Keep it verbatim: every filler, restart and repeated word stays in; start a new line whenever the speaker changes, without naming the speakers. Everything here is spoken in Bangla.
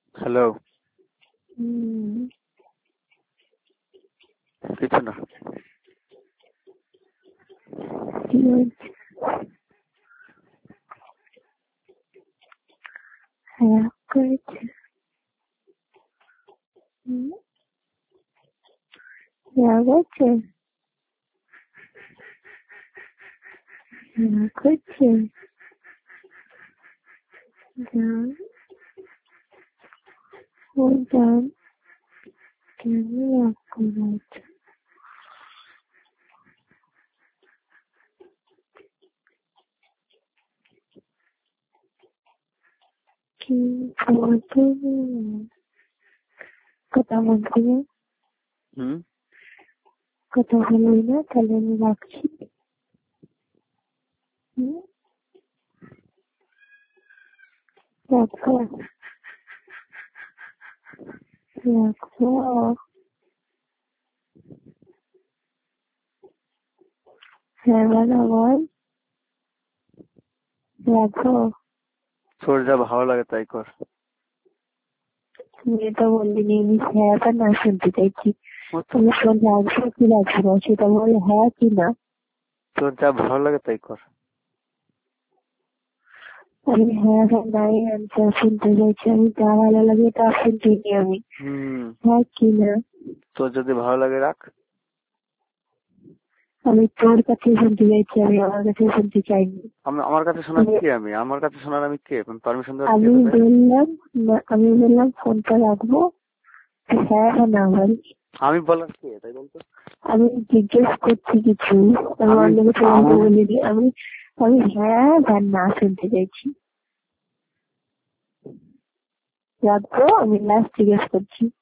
হ্যালো।
হুম।
কিছু না।
কি হয়েছে? হ্যাঁ করেছে। হুম। রাগ হয়েছে? রাগ হয়েছে? জান ও জান কেন রাগ করেছে? কি বলতে কথা বলছি না?
হুম
কথা বলবি না তাহলে আমি রাখছি। হুম রাখবো রাখবো হ্যাঁ বলো বল। রাখবো।
তোর যা ভালো লাগে তাই কর।
তুমি তো বললি নি আমি হ্যাঁ বা না শুনতে চাইছি।
ও তো,
তুমি ফোন রাখবো কি রাখবো না সেটা বল, হ্যাঁ কি না।
তোর যা ভালো লাগে তাই কর।
আমি হ্যাঁ বা নাই অ্যান্সার শুনতে চাইছি। আমি যা ভালো লাগে তা শুনতে নি আমি।
হুম
হ্যাঁ কি না।
তোর যদি ভালো লাগে রাখ।
আমি তোর কাছে শুনতে চাইছি, আমি আমার কাছে শুনতে চাইনি।
আমি আমার কাছে শোনার কে? আমি আমার কাছে শোনার আমি কে? পারমিশন দেওয়ার কে
আমি
তোদের?
বললাম না, আমি বললাম ফোনটা রাখবো, হ্যাঁ বা না বল।
আমি বলার কে তাই বলতো?
আমি জিজ্ঞেস করছি কিছু, আমি
আমি
অন্য কিছু বলতে
আমি
বলিনি। আমি আমি হ্যাঁ বা না শুনতে চাইছি। রাখবো, আমি লাস্ট জিজ্ঞেস করছি।